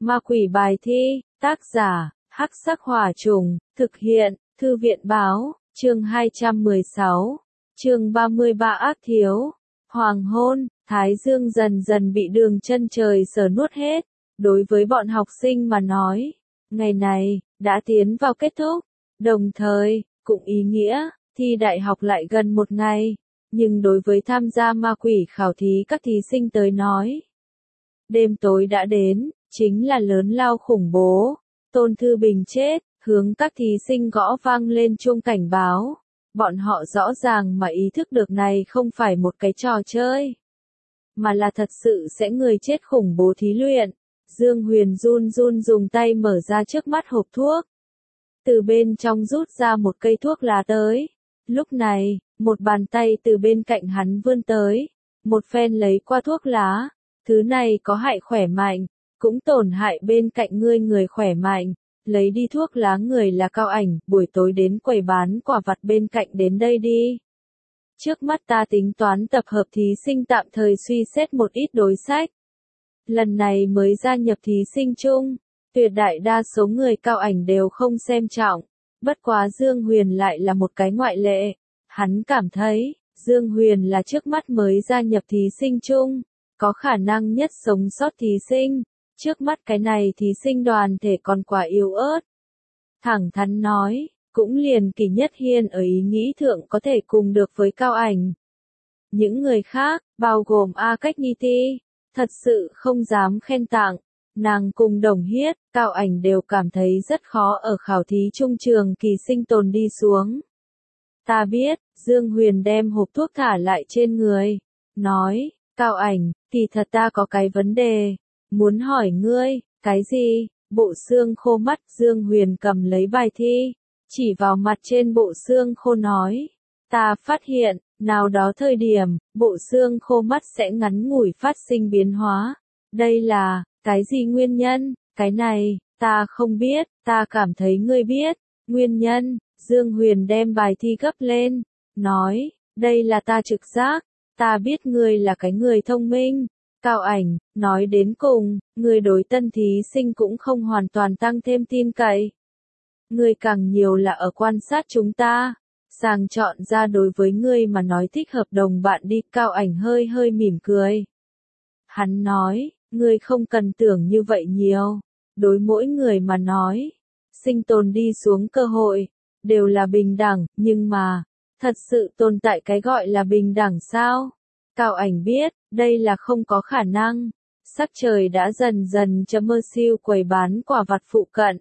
Ma quỷ bài thi, tác giả, Hắc Sắc Hỏa Trùng, thực hiện, Thư viện báo, chương 216, chương 33 ác thiếu. Hoàng hôn, thái dương dần dần bị đường chân trời sờ nuốt hết. Đối với bọn học sinh mà nói, ngày này, đã tiến vào kết thúc. Đồng thời, cũng ý nghĩa, thi đại học lại gần một ngày. Nhưng đối với tham gia ma quỷ khảo thí các thí sinh tới nói, đêm tối đã đến, chính là lớn lao khủng bố. Tôn Thư Bình chết, hướng các thí sinh gõ vang lên chuông cảnh báo. Bọn họ rõ ràng mà ý thức được này không phải một cái trò chơi, mà là thật sự sẽ người chết khủng bố thí luyện. Dương Huyền run run dùng tay mở ra trước mắt hộp thuốc. Từ bên trong rút ra một cây thuốc lá tới. Lúc này, một bàn tay từ bên cạnh hắn vươn tới. Một phen lấy qua thuốc lá. Thứ này có hại khỏe mạnh, cũng tổn hại bên cạnh ngươi người khỏe mạnh. Lấy đi thuốc lá người là Cao Ảnh, buổi tối đến quầy bán quả vặt bên cạnh đến đây đi. Trước mắt ta tính toán tập hợp thí sinh tạm thời suy xét một ít đối sách. Lần này mới gia nhập thí sinh chung, tuyệt đại đa số người Cao Ảnh đều không xem trọng. Bất quá Dương Huyền lại là một cái ngoại lệ. Hắn cảm thấy, Dương Huyền là trước mắt mới gia nhập thí sinh chung, có khả năng nhất sống sót thí sinh. Trước mắt cái này thí sinh đoàn thể còn quá yếu ớt. Thẳng thắn nói, cũng liền Kỳ Nhất Hiên ở ý nghĩ thượng có thể cùng được với Cao Ảnh. Những người khác, bao gồm A Cách Ni Ti, thật sự không dám khen tặng. Nàng cùng Đồng Hiết, Cao Ảnh đều cảm thấy rất khó ở khảo thí trung trường kỳ sinh tồn đi xuống. Ta biết, Dương Huyền đem hộp thuốc thả lại trên người. Nói, Cao Ảnh, kỳ thật ta có cái vấn đề. Muốn hỏi ngươi, cái gì? Bộ xương khô mắt Dương Huyền cầm lấy bài thi, chỉ vào mặt trên bộ xương khô nói. Ta phát hiện, nào đó thời điểm, bộ xương khô mắt sẽ ngắn ngủi phát sinh biến hóa. Đây là, cái gì nguyên nhân? Cái này, ta không biết, ta cảm thấy ngươi biết. Nguyên nhân, Dương Huyền đem bài thi gấp lên, nói, đây là ta trực giác, ta biết ngươi là cái người thông minh. Cao Ảnh, nói đến cùng, người đối tân thí sinh cũng không hoàn toàn tăng thêm tin cậy. Người càng nhiều là ở quan sát chúng ta, sàng chọn ra đối với ngươi mà nói thích hợp đồng bạn đi. Cao Ảnh hơi hơi mỉm cười. Hắn nói, ngươi không cần tưởng như vậy nhiều, đối mỗi người mà nói, sinh tồn đi xuống cơ hội, đều là bình đẳng, nhưng mà, thật sự tồn tại cái gọi là bình đẳng sao? Cao Ảnh biết, đây là không có khả năng. Sắc trời đã dần dần chấm mơ siêu quầy bán quả vặt phụ cận.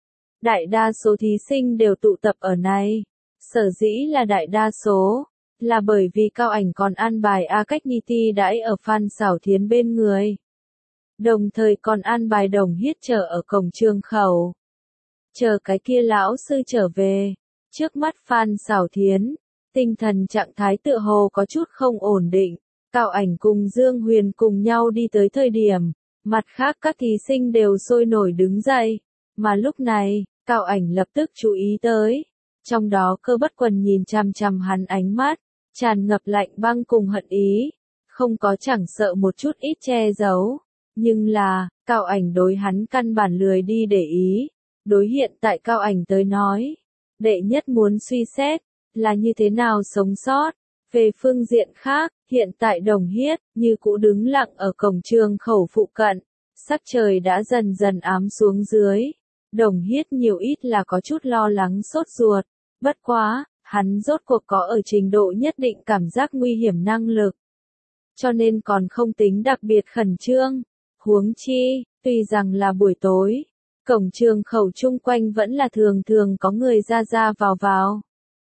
Đại đa số thí sinh đều tụ tập ở này. Sở dĩ là đại đa số, là bởi vì Cao Ảnh còn an bài A Cách Ni Ti đãi ở Phan Xảo Thiến bên người. Đồng thời còn an bài Đồng Hiết chờ ở cổng trường khẩu. Chờ cái kia lão sư trở về. Trước mắt Phan Xảo Thiến, tinh thần trạng thái tựa hồ có chút không ổn định. Cao Ảnh cùng Dương Huyền cùng nhau đi tới thời điểm, mặt khác các thí sinh đều sôi nổi đứng dậy, mà lúc này, Cao Ảnh lập tức chú ý tới, trong đó Cơ Bất Quần nhìn chằm chằm hắn ánh mắt, tràn ngập lạnh băng cùng hận ý, không có chẳng sợ một chút ít che giấu, nhưng là, Cao Ảnh đối hắn căn bản lười đi để ý, đối hiện tại Cao Ảnh tới nói, đệ nhất muốn suy xét, là như thế nào sống sót. Về phương diện khác, hiện tại Đồng Hiết, như cũ đứng lặng ở cổng trường khẩu phụ cận. Sắc trời đã dần dần ám xuống dưới. Đồng Hiết nhiều ít là có chút lo lắng sốt ruột. Bất quá, hắn rốt cuộc có ở trình độ nhất định cảm giác nguy hiểm năng lực. Cho nên còn không tính đặc biệt khẩn trương. Huống chi, tuy rằng là buổi tối, cổng trường khẩu chung quanh vẫn là thường thường có người ra ra vào vào.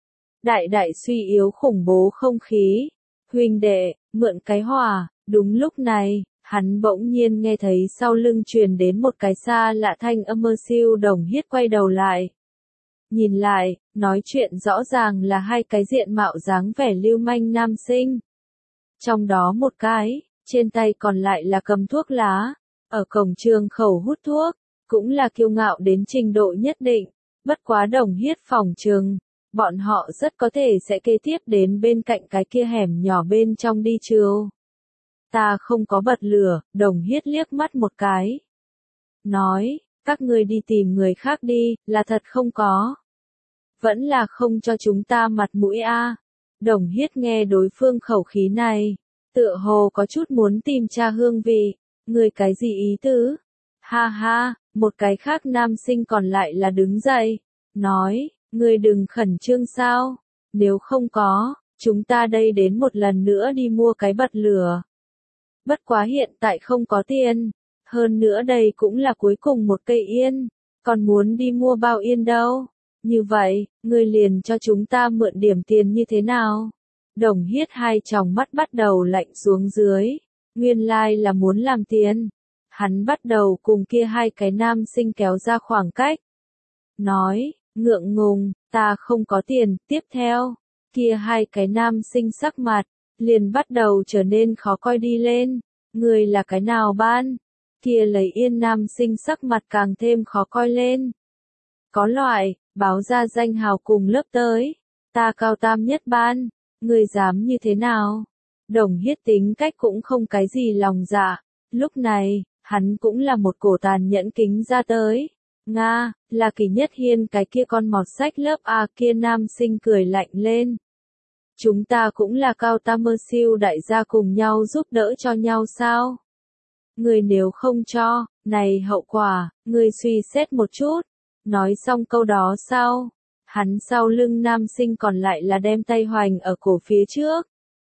Đại suy yếu khủng bố không khí. Huynh đệ, mượn cái hỏa. Đúng lúc này, hắn bỗng nhiên nghe thấy sau lưng truyền đến một cái xa lạ thanh âm. Mơ siêu Đồng Hiết quay đầu lại. Nhìn lại, nói chuyện rõ ràng là hai cái diện mạo dáng vẻ lưu manh nam sinh. Trong đó một cái, trên tay còn lại là cầm thuốc lá, ở cổng trường khẩu hút thuốc, cũng là kiêu ngạo đến trình độ nhất định. Bất quá Đồng Hiết phỏng chừng, bọn họ rất có thể sẽ kế tiếp đến bên cạnh cái kia hẻm nhỏ bên trong đi chiều. Ta không có bật lửa, Đồng Hiết liếc mắt một cái. nói, các ngươi đi tìm người khác đi, là thật không có. Vẫn là không cho chúng ta mặt mũi a. Đồng Hiết nghe đối phương khẩu khí này, tựa hồ có chút muốn tìm tra hương vị, người cái gì ý tứ? Ha ha, một cái khác nam sinh còn lại là đứng dậy, nói, người đừng khẩn trương sao, nếu không có, chúng ta đây đến một lần nữa đi mua cái bật lửa. Bất quá hiện tại không có tiền, hơn nữa đây cũng là cuối cùng một cây yên, còn muốn đi mua bao yên đâu. Như vậy, người liền cho chúng ta mượn điểm tiền như thế nào? Đồng Hiết hai tròng mắt bắt đầu lạnh xuống dưới, nguyên lai là muốn làm tiền. Hắn bắt đầu cùng kia hai cái nam sinh kéo ra khoảng cách. Nói, ngượng ngùng, ta không có tiền, tiếp theo. Kia hai cái nam sinh sắc mặt, liền bắt đầu trở nên khó coi đi lên. Người là cái nào ban? Kia lấy yên nam sinh sắc mặt càng thêm khó coi lên. Có loại, báo ra danh hào cùng lớp tới. Ta cao tam nhất ban, người dám như thế nào? Đồng Hiết tính cách cũng không cái gì lòng dạ. Lúc này, hắn cũng là một cổ tàn nhẫn kính ra tới. Nga, là Kỳ Nhất Hiên cái kia con mọt sách lớp A kia nam sinh cười lạnh lên. Chúng ta cũng là cao tam mơ siêu đại gia cùng nhau giúp đỡ cho nhau sao? Người nếu không cho, này hậu quả, người suy xét một chút. Nói xong câu đó sau, hắn sau lưng nam sinh còn lại là đem tay hoành ở cổ phía trước.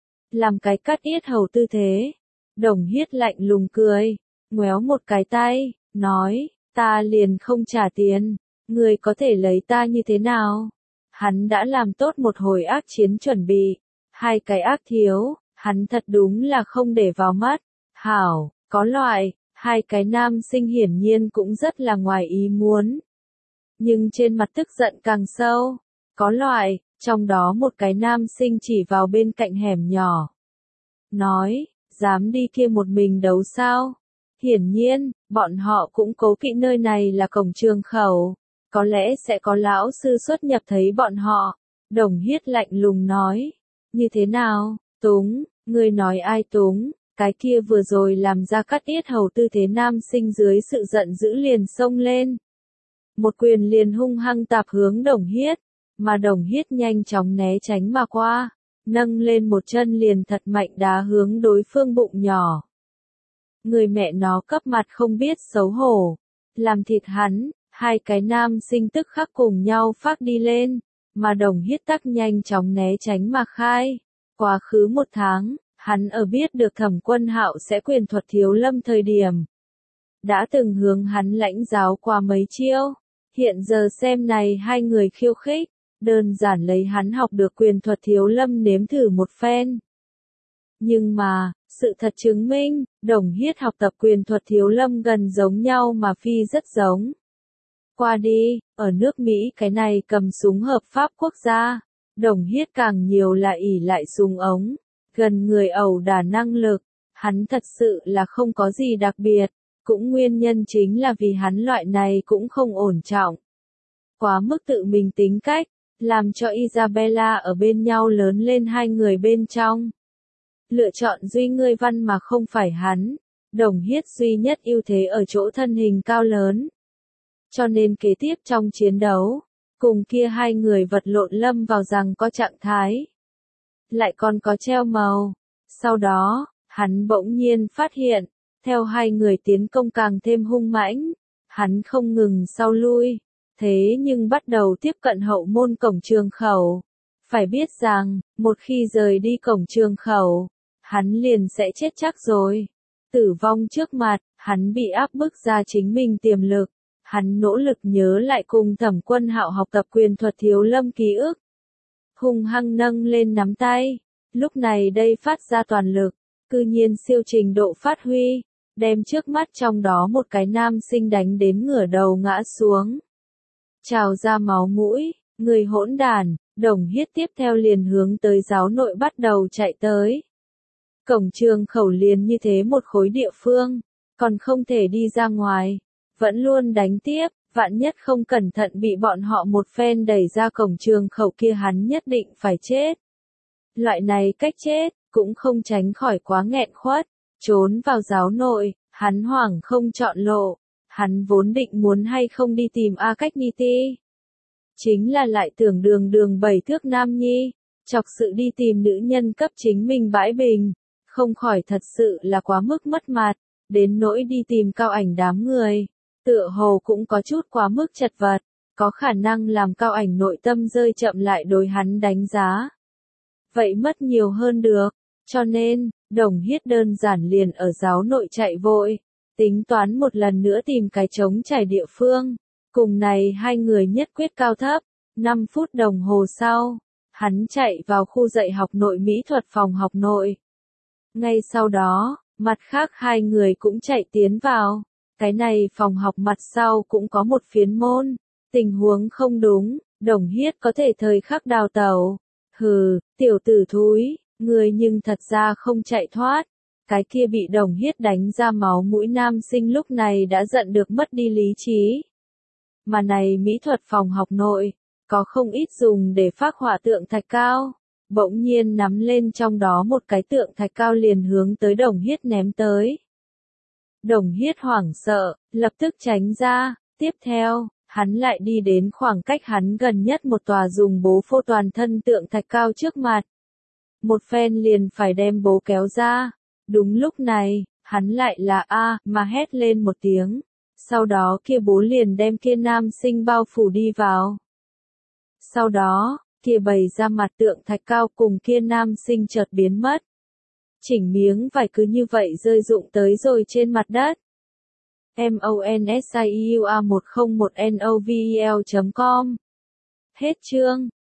Làm cái cắt yết hầu tư thế. Đồng Hiết lạnh lùng cười, ngoéo một cái tay, nói, ta liền không trả tiền, người có thể lấy ta như thế nào? Hắn đã làm tốt một hồi ác chiến chuẩn bị, hai cái ác thiếu, hắn thật đúng là không để vào mắt. Hảo, có loại, hai cái nam sinh hiển nhiên cũng rất là ngoài ý muốn. Nhưng trên mặt tức giận càng sâu, có loại, trong đó một cái nam sinh chỉ vào bên cạnh hẻm nhỏ. Nói, dám đi kia một mình đấu sao? Hiển nhiên, bọn họ cũng cố kỵ nơi này là cổng trường khẩu. Có lẽ sẽ có lão sư xuất nhập thấy bọn họ. Đồng Hiết lạnh lùng nói. Như thế nào, Túng, người nói ai Túng? Cái kia vừa rồi làm ra cắt yết hầu tư thế nam sinh dưới sự giận dữ liền xông lên. Một quyền liền hung hăng tạp hướng Đồng Hiết, mà Đồng Hiết nhanh chóng né tránh mà qua, nâng lên một chân liền thật mạnh đá hướng đối phương bụng nhỏ. Người mẹ nó cấp mặt không biết xấu hổ, làm thịt hắn, hai cái nam sinh tức khắc cùng nhau phát đi lên, mà Đồng Hiết tắc nhanh chóng né tránh mà khai. Quá khứ một tháng, hắn ở biết được Thẩm Quân Hạo sẽ quyền thuật thiếu lâm thời điểm, đã từng hướng hắn lãnh giáo qua mấy chiêu. Hiện giờ xem này hai người khiêu khích, đơn giản lấy hắn học được quyền thuật thiếu lâm nếm thử một phen. Nhưng mà, sự thật chứng minh, Đồng Hiết học tập quyền thuật thiếu lâm gần giống nhau mà phi rất giống. Qua đi, ở nước Mỹ cái này cầm súng hợp pháp quốc gia, Đồng Hiết càng nhiều là ỷ lại súng ống, gần người ẩu đả năng lực, hắn thật sự là không có gì đặc biệt, cũng nguyên nhân chính là vì hắn loại này cũng không ổn trọng. Quá mức tự mình tính cách, làm cho Isabella ở bên nhau lớn lên hai người bên trong. Lựa chọn duy ngươi văn mà không phải hắn, Đồng Hiết duy nhất ưu thế ở chỗ thân hình cao lớn. Cho nên kế tiếp trong chiến đấu, cùng kia hai người vật lộn lâm vào rằng có trạng thái. Lại còn có treo màu. Sau đó, hắn bỗng nhiên phát hiện, theo hai người tiến công càng thêm hung mãnh, hắn không ngừng sau lui, thế nhưng bắt đầu tiếp cận hậu môn cổng trường khẩu. Phải biết rằng, một khi rời đi cổng trường khẩu, hắn liền sẽ chết chắc rồi. Tử vong trước mặt, hắn bị áp bức ra chính mình tiềm lực. Hắn nỗ lực nhớ lại cùng Thẩm Quân Hạo học tập quyền thuật thiếu lâm ký ức. Hung hăng nâng lên nắm tay. Lúc này đây phát ra toàn lực, cư nhiên siêu trình độ phát huy, đem trước mắt trong đó một cái nam sinh đánh đến ngửa đầu ngã xuống. Trào ra máu mũi, người hỗn đản, Đồng Hiết tiếp theo liền hướng tới giáo nội bắt đầu chạy tới. Cổng trường khẩu liền như thế một khối địa phương, còn không thể đi ra ngoài, vẫn luôn đánh tiếp, vạn nhất không cẩn thận bị bọn họ một phen đẩy ra cổng trường khẩu kia hắn nhất định phải chết. Loại này cách chết, cũng không tránh khỏi quá nghẹn khuất, trốn vào giáo nội, hắn hoảng không chọn lộ, Hắn vốn định muốn hay không đi tìm A Cách Ni Ti. Chính là lại tưởng đường đường 7 thước nam nhi, chọc sự đi tìm nữ nhân cấp chính mình bãi bình, không khỏi thật sự là quá mức mất mặt, đến nỗi đi tìm Cao Ảnh đám người, tựa hồ cũng có chút quá mức chật vật, có khả năng làm Cao Ảnh nội tâm rơi chậm lại đối hắn đánh giá. Vậy mất nhiều hơn được, cho nên, Đồng Hiết đơn giản liền ở giáo nội chạy vội, tính toán một lần nữa tìm cái trống trải địa phương. Cùng này hai người nhất quyết cao thấp, 5 phút đồng hồ sau, hắn chạy vào khu dạy học nội mỹ thuật phòng học nội. Ngay sau đó, mặt khác hai người cũng chạy tiến vào, cái này phòng học mặt sau cũng có một phiến môn, tình huống không đúng, Đồng Hiết có thể thời khắc đào tẩu. Hừ, tiểu tử thúi, người nhưng thật ra không chạy thoát. Cái kia bị Đồng Hiết đánh ra máu mũi nam sinh lúc này đã giận được mất đi lý trí. Mà này mỹ thuật phòng học nội, có không ít dùng để phác họa tượng thạch cao. Bỗng nhiên nắm lên trong đó một cái tượng thạch cao liền hướng tới Đồng Hiết ném tới. Đồng Hiết hoảng sợ, lập tức tránh ra, tiếp theo, hắn lại đi đến khoảng cách hắn gần nhất một tòa dùng bố phô toàn thân tượng thạch cao trước mặt. Một phen liền phải đem bố kéo ra. Đúng lúc này, hắn lại là mà hét lên một tiếng. Sau đó kia bố liền đem kia nam sinh bao phủ đi vào. Sau đó, kia bày ra mặt tượng thạch cao cùng kia nam sinh chợt biến mất. Chỉnh miếng vải cứ như vậy rơi rụng tới rồi trên mặt đất. MONSIUA101NOVEL.com Hết chương.